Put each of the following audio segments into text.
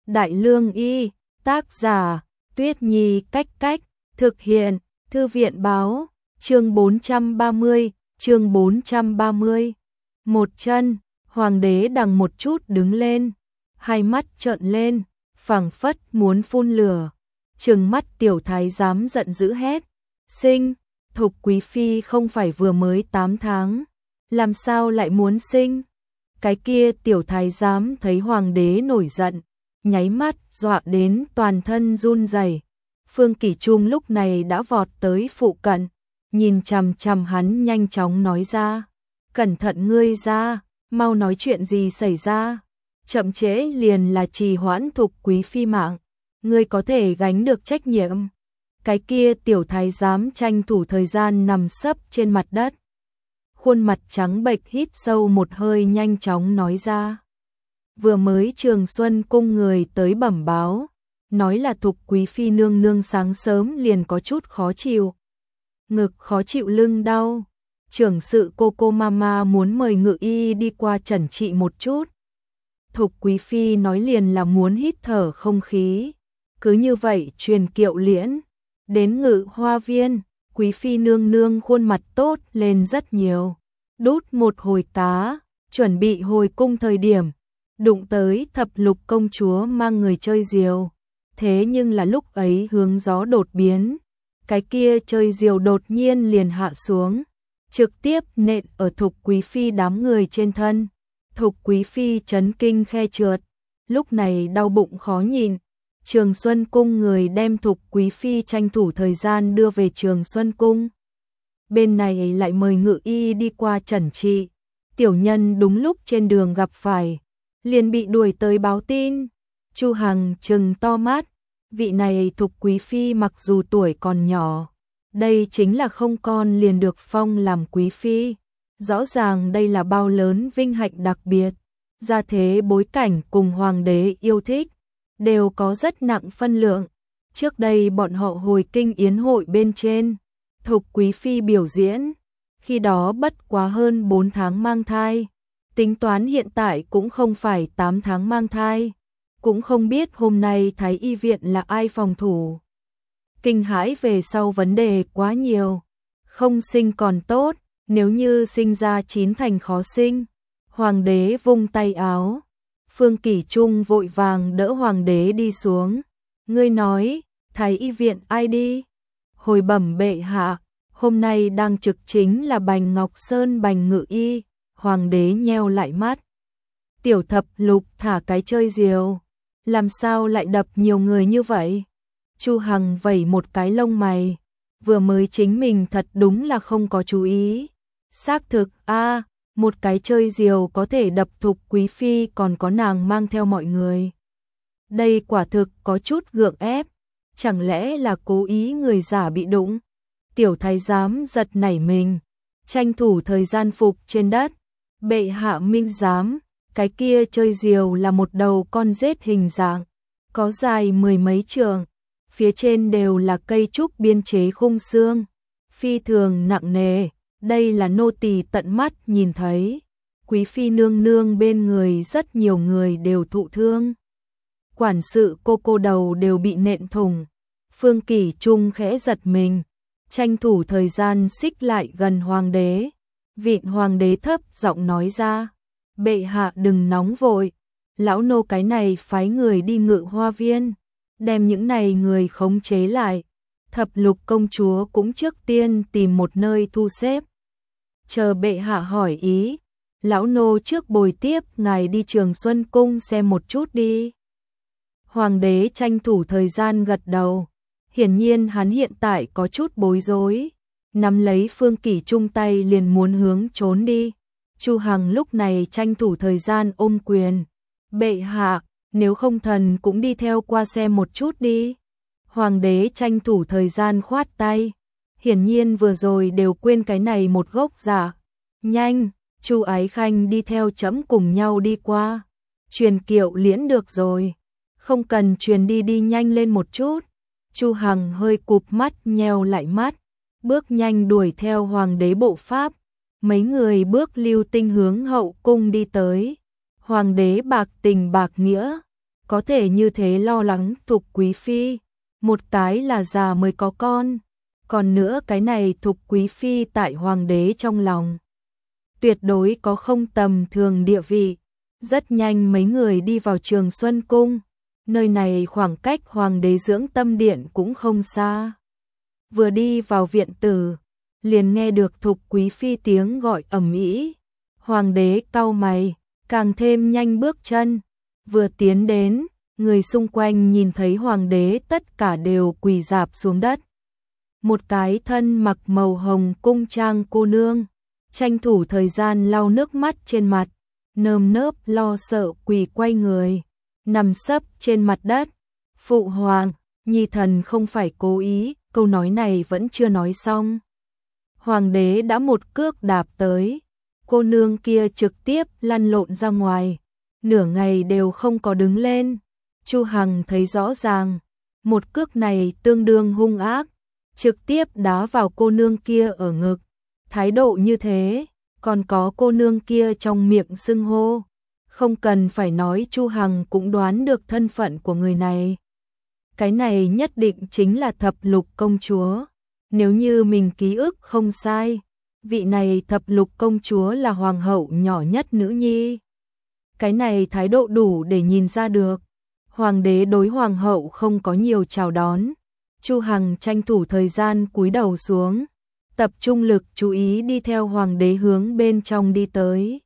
Đại Lương Y, tác giả, Tuyết Nhi Cách Cách, thực hiện, Thư viện báo, chương 430, chương 430. Một chân, hoàng đế đằng một chút đứng lên, hai mắt trợn lên, phảng phất muốn phun lửa. Trừng mắt tiểu thái giám giận dữ hét, sinh, Thục quý phi không phải vừa mới 8 tháng, làm sao lại muốn sinh? Cái kia tiểu thái giám thấy hoàng đế nổi giận, nháy mắt dọa đến toàn thân run rẩy. Phương Kỷ Trung lúc này đã vọt tới phụ cận, nhìn chằm chằm hắn nhanh chóng nói ra, cẩn thận ngươi ra, mau nói chuyện gì xảy ra, chậm trễ liền là trì hoãn Thục quý phi mạng, ngươi có thể gánh được trách nhiệm. Cái kia tiểu thái giám tranh thủ thời gian nằm sấp trên mặt đất, khuôn mặt trắng bệch hít sâu một hơi nhanh chóng nói ra. Vừa mới Trường Xuân cung người tới bẩm báo, nói là Thục quý phi nương nương sáng sớm liền có chút khó chịu. Ngực khó chịu, lưng đau. Trưởng sự cô mama muốn mời ngự y đi qua chẩn trị một chút. Thục quý phi nói liền là muốn hít thở không khí. Cứ như vậy truyền kiệu liễn. Đến Ngự Hoa Viên, quý phi nương nương khuôn mặt tốt lên rất nhiều. Đút một hồi cá, chuẩn bị hồi cung thời điểm. Đụng tới Thập Lục công chúa mang người chơi diều. Thế nhưng là lúc ấy hướng gió đột biến. Cái kia chơi diều đột nhiên liền hạ xuống. Trực tiếp nện ở Thục quý phi đám người trên thân. Thục quý phi chấn kinh khe trượt. Lúc này đau bụng khó nhịn. Trường Xuân cung người đem Thục quý phi tranh thủ thời gian đưa về Trường Xuân cung. Bên này lại mời ngự y đi qua chẩn trị. Tiểu nhân đúng lúc trên đường gặp phải, liền bị đuổi tới báo tin. Chu Hằng trừng to mắt, vị này Thục quý phi mặc dù tuổi còn nhỏ, đây chính là không con liền được phong làm quý phi. Rõ ràng đây là bao lớn vinh hạnh đặc biệt, gia thế bối cảnh cùng hoàng đế yêu thích, đều có rất nặng phân lượng. Trước đây bọn họ hồi kinh yến hội bên trên, Thục quý phi biểu diễn, khi đó bất quá hơn 4 tháng mang thai. Tính toán hiện tại cũng không phải 8 tháng mang thai. Cũng không biết hôm nay Thái y viện là ai phòng thủ. Kinh hãi về sau vấn đề quá nhiều. Không sinh còn tốt, nếu như sinh ra 9 thành khó sinh. Hoàng đế vung tay áo. Phương Kỷ Trung vội vàng đỡ hoàng đế đi xuống. Ngươi nói, Thái y viện ai đi? Hồi bẩm bệ hạ, hôm nay đang trực chính là Bành Ngọc Sơn Bành ngự y. Hoàng đế nheo lại mắt. Tiểu Thập Lục thả cái chơi diều, làm sao lại đập nhiều người như vậy? Chu Hằng vẩy một cái lông mày, vừa mới chính mình thật đúng là không có chú ý. Xác thực, một cái chơi diều có thể đập Thục quý phi còn có nàng mang theo mọi người. Đây quả thực có chút gượng ép, chẳng lẽ là cố ý người giả bị đụng? Tiểu thái giám giật nảy mình, tranh thủ thời gian phục trên đất. Bệ hạ minh giám, cái kia chơi diều là một đầu con rết hình dạng, có dài 10 mấy trượng, phía trên đều là cây trúc biên chế khung xương, phi thường nặng nề, đây là nô tỳ tận mắt nhìn thấy. Quý phi nương nương bên người rất nhiều người đều thụ thương. Quản sự cô đầu đều bị nện thủng. Phương Kỷ Trung khẽ giật mình, tranh thủ thời gian xích lại gần hoàng đế. Vịn hoàng đế thấp giọng nói ra, bệ hạ đừng nóng vội, lão nô cái này phái người đi Ngự Hoa Viên, đem những này người khống chế lại. Thập Lục công chúa cũng trước tiên tìm một nơi thu xếp. Chờ bệ hạ hỏi ý, lão nô trước bồi tiếp ngài đi Trường Xuân cung xem một chút đi. Hoàng đế tranh thủ thời gian gật đầu, hiển nhiên hắn hiện tại có chút bối rối. Nắm lấy Phương Kỷ Trung tay liền muốn hướng trốn đi. Chu Hằng lúc này tranh thủ thời gian ôm quyền. Bệ hạ, nếu không thần cũng đi theo qua xem một chút đi. Hoàng đế tranh thủ thời gian khoát tay. Hiển nhiên vừa rồi đều quên cái này một gốc giả. Nhanh, Chu Ái Khanh đi theo chấm cùng nhau đi qua. Truyền kiệu liễn được rồi. Không cần truyền đi nhanh lên một chút. Chu Hằng hơi cụp mắt nheo lại mắt. Bước nhanh đuổi theo hoàng đế bộ pháp, mấy người bước lưu tinh hướng hậu cung đi tới. Hoàng đế bạc tình bạc nghĩa, có thể như thế lo lắng Thục quý phi, một cái là già mới có con, còn nữa cái này Thục quý phi tại hoàng đế trong lòng tuyệt đối có không tầm thường địa vị. Rất nhanh mấy người đi vào Trường Xuân Cung, nơi này khoảng cách hoàng đế dưỡng tâm điện cũng không xa. Vừa đi vào viện tử, liền nghe được Thục quý phi tiếng gọi ầm ĩ. Hoàng đế cau mày, càng thêm nhanh bước chân, vừa tiến đến, người xung quanh nhìn thấy hoàng đế tất cả đều quỳ rạp xuống đất. Một cái thân mặc màu hồng cung trang cô nương, tranh thủ thời gian lau nước mắt trên mặt, nơm nớp lo sợ quỳ quay người, nằm sấp trên mặt đất. Phụ hoàng, nhi thần không phải cố ý, câu nói này vẫn chưa nói xong. Hoàng đế đã một cước đạp tới, cô nương kia trực tiếp lăn lộn ra ngoài, nửa ngày đều không có đứng lên. Chu Hằng thấy rõ ràng, một cước này tương đương hung ác, trực tiếp đá vào cô nương kia ở ngực. Thái độ như thế, còn có cô nương kia trong miệng xưng hô, không cần phải nói Chu Hằng cũng đoán được thân phận của người này. Cái này nhất định chính là Thập Lục công chúa. Nếu như mình ký ức không sai, vị này Thập Lục công chúa là hoàng hậu nhỏ nhất nữ nhi. Cái này thái độ đủ để nhìn ra được, hoàng đế đối hoàng hậu không có nhiều chào đón. Chu Hằng tranh thủ thời gian cúi đầu xuống, tập trung lực chú ý đi theo hoàng đế hướng bên trong đi tới.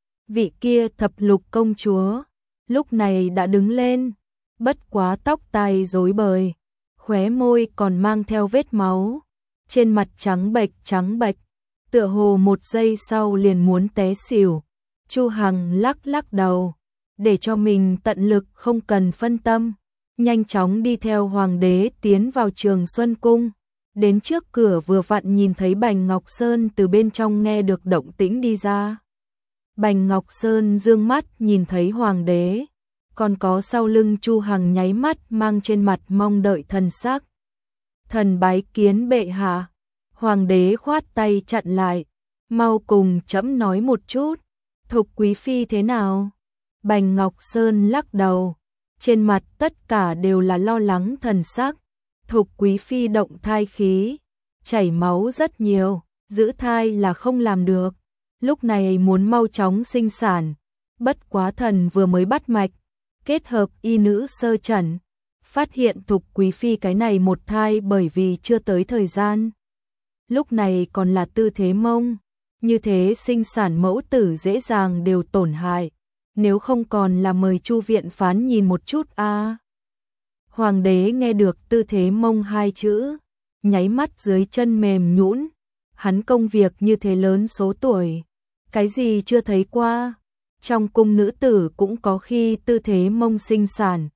Vị kia Thập Lục công chúa lúc này đã đứng lên, bất quá tóc tai rối bời, khóe môi còn mang theo vết máu, trên mặt trắng bệch, tựa hồ một giây sau liền muốn té xỉu. Chu Hằng lắc lắc đầu, để cho mình tận lực không cần phân tâm, nhanh chóng đi theo hoàng đế tiến vào Trường Xuân Cung. Đến trước cửa vừa vặn nhìn thấy Bành Ngọc Sơn từ bên trong nghe được động tĩnh đi ra. Bành Ngọc Sơn dương mắt nhìn thấy hoàng đế, còn có sau lưng Chu Hằng nháy mắt mang trên mặt mong đợi thần sắc. Thần bái kiến bệ hạ. Hoàng đế khoát tay chặn lại, mau cùng trẫm nói một chút, Thục quý phi thế nào? Bành Ngọc Sơn lắc đầu, trên mặt tất cả đều là lo lắng thần sắc. Thục quý phi động thai khí, chảy máu rất nhiều, giữ thai là không làm được, lúc này muốn mau chóng sinh sản. Bất quá thần vừa mới bắt mạch, kết hợp y nữ sơ chẩn, phát hiện Thục quý phi cái này một thai bởi vì chưa tới thời gian. Lúc này còn là tư thế mông, như thế sinh sản mẫu tử dễ dàng đều tổn hại, nếu không còn là mời Chu viện phán nhìn một chút a. Hoàng đế nghe được tư thế mông hai chữ, nháy mắt dưới chân mềm nhũn, hắn công việc như thế lớn số tuổi, cái gì chưa thấy qua, trong cung nữ tử cũng có khi tư thế mông sinh sản.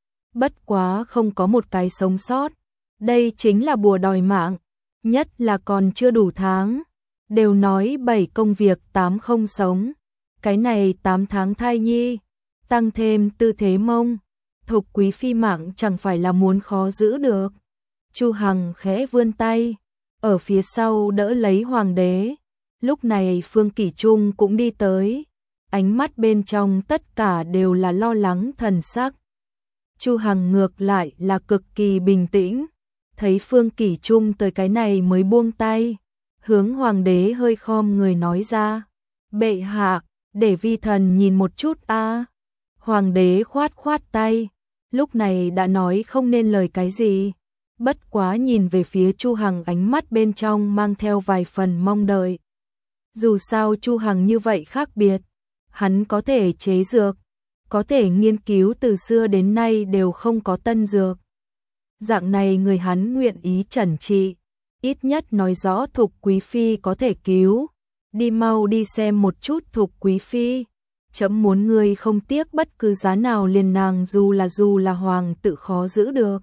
Bất quá không có một cái sống sót, đây chính là bùa đòi mạng, nhất là còn chưa đủ tháng, đều nói 7 công việc 8 không sống, cái này 8 tháng thai nhi, tăng thêm tư thế mông, Thục quý phi mạng chẳng phải là muốn khó giữ được. Chu Hằng khẽ vươn tay, ở phía sau đỡ lấy hoàng đế. Lúc này Phương Kỷ Trung cũng đi tới, ánh mắt bên trong tất cả đều là lo lắng thần sắc. Chu Hằng ngược lại là cực kỳ bình tĩnh, thấy Phương Kỷ Trung tới cái này mới buông tay, hướng hoàng đế hơi khom người nói ra, bệ hạ, để vi thần nhìn một chút a. Hoàng đế khoát khoát tay, lúc này đã nói không nên lời cái gì, bất quá nhìn về phía Chu Hằng ánh mắt bên trong mang theo vài phần mong đợi. Dù sao Chu Hằng như vậy khác biệt, hắn có thể chế dược, có thể nghiên cứu từ xưa đến nay đều không có tân dược. Dạng này người hắn nguyện ý trần trị, ít nhất nói rõ Thục quý phi có thể cứu, đi mau đi xem một chút Thục quý phi. Chấm muốn ngươi không tiếc bất cứ giá nào liền nàng dù là hoàng tự khó giữ được.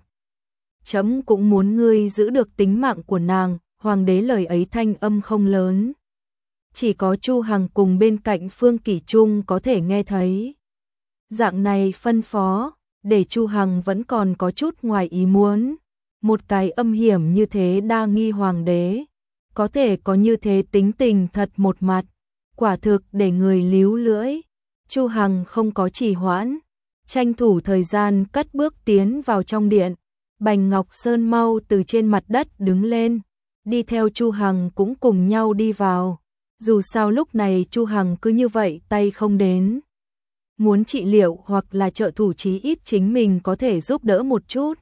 Chấm cũng muốn ngươi giữ được tính mạng của nàng. Hoàng đế lời ấy thanh âm không lớn, chỉ có Chu Hằng cùng bên cạnh Phương Kỷ Trung có thể nghe thấy. Dạng này phân phó, để Chu Hằng vẫn còn có chút ngoài ý muốn. Một cái âm hiểm như thế đa nghi hoàng đế, có thể có như thế tính tình thật một mặt, quả thực để người líu lưỡi. Chu Hằng không có trì hoãn, tranh thủ thời gian cất bước tiến vào trong điện. Bành Ngọc Sơn mau từ trên mặt đất đứng lên, đi theo Chu Hằng cũng cùng nhau đi vào. Dù sao lúc này Chu Hằng cứ như vậy tay không đến. Muốn trị liệu hoặc là trợ thủ chí ít chính mình có thể giúp đỡ một chút.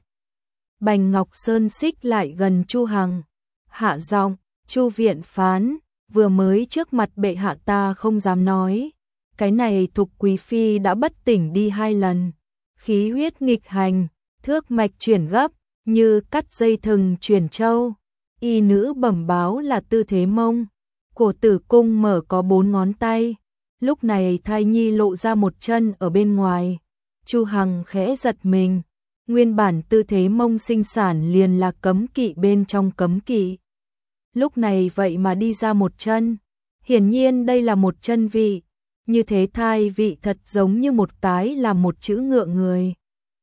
Bành Ngọc Sơn xích lại gần Chu Hằng, hạ giọng, Chu viện phán, vừa mới trước mặt bệ hạ ta không dám nói. Cái này Thục quý phi đã bất tỉnh đi 2 lần, khí huyết nghịch hành, thước mạch chuyển gấp, như cắt dây thừng chuyển châu. Y nữ bẩm báo là tư thế mông, cổ tử cung mở có 4 ngón tay. Lúc này thai nhi lộ ra một chân ở bên ngoài. Chu Hằng khẽ giật mình, nguyên bản tư thế mông sinh sản liền là cấm kỵ bên trong cấm kỵ. Lúc này vậy mà đi ra một chân, hiển nhiên đây là một chân vị, như thế thai vị thật giống như một cái là một chữ ngượng người.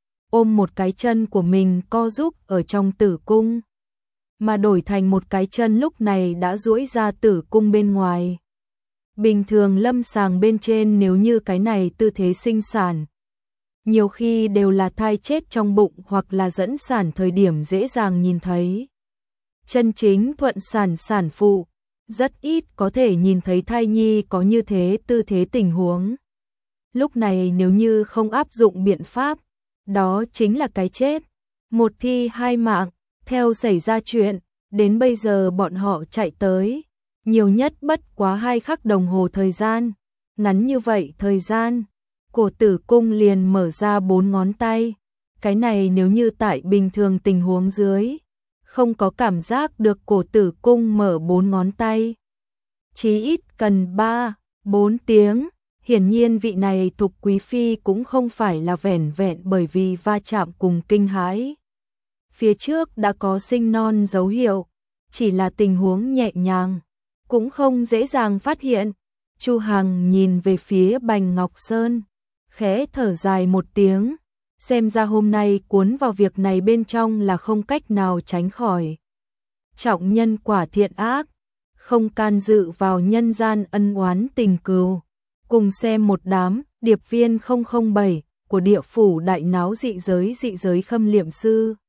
Ôm một cái chân của mình co giúp ở trong tử cung, mà đổi thành một cái chân lúc này đã duỗi ra tử cung bên ngoài. Bình thường lâm sàng bên trên nếu như cái này tư thế sinh sản, nhiều khi đều là thai chết trong bụng hoặc là dẫn sản thời điểm dễ dàng nhìn thấy. Chân chính thuận sản sản phụ, rất ít có thể nhìn thấy thai nhi có như thế tư thế tình huống. Lúc này nếu như không áp dụng biện pháp, đó chính là cái chết. Một thi 2 mạng, theo xảy ra chuyện, đến bây giờ bọn họ chạy tới, nhiều nhất bất quá 2 khắc đồng hồ thời gian. Ngắn như vậy thời gian, cổ tử cung liền mở ra 4 ngón tay. Cái này nếu như tại bình thường tình huống dưới, không có cảm giác được cổ tử cung mở 4 ngón tay. Chí ít cần 3-4 tiếng. Hiển nhiên vị này Thục quý phi cũng không phải là vẻn vẹn bởi vì va chạm cùng kinh hãi. Phía trước đã có sinh non dấu hiệu, chỉ là tình huống nhẹ nhàng, cũng không dễ dàng phát hiện. Chu Hằng nhìn về phía Bành Ngọc Sơn, khẽ thở dài một tiếng, xem ra hôm nay cuốn vào việc này bên trong là không cách nào tránh khỏi. Trọng nhân quả thiện ác, không can dự vào nhân gian ân oán tình cừu. Cùng xem một đám điệp viên 007 của địa phủ đại náo dị giới khâm liệm sư.